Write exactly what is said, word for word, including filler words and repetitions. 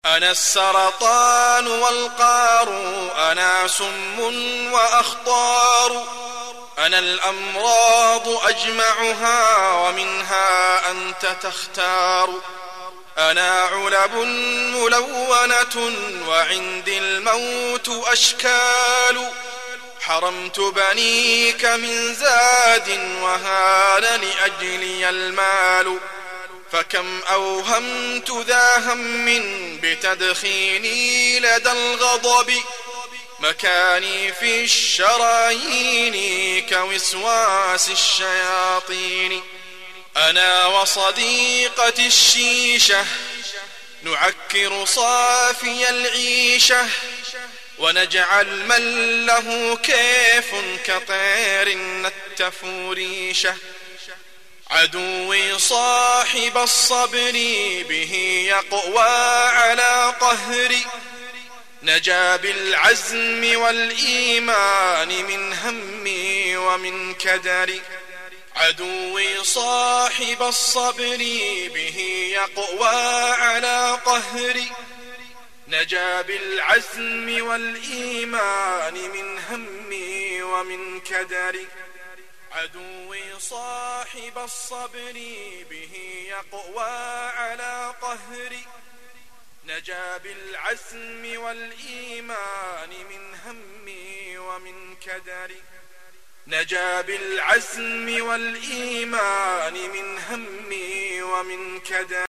أنا السرطان والقار، أنا سم وأخطار، أنا الأمراض أجمعها ومنها أنت تختار. أنا علب ملونة وعندي الموت أشكال، حرمت بنيك من زاد وهان لأجلي المال. فكم أوهمت ذا هم بتدخيني لدى الغضب، مكاني في الشرايين كوسواس الشياطين. أنا وصديقتي الشيشة نعكر صافي العيشة، ونجعل من له كيف كطير نتف ريشه. عدوي صاحب الصبر به يقوى على قهري، نجا بالعزم والإيمان من همي ومن كدري. عدوي صاحب الصبر به يقوى على قهري، نجا بالعزم والإيمان من همي ومن كدري. عدوي صاحب الصبر به يقوى على قهري، نجا بالعزم والإيمان من همي ومن كدري. نجا بالعزم والإيمان من همي ومن كدري.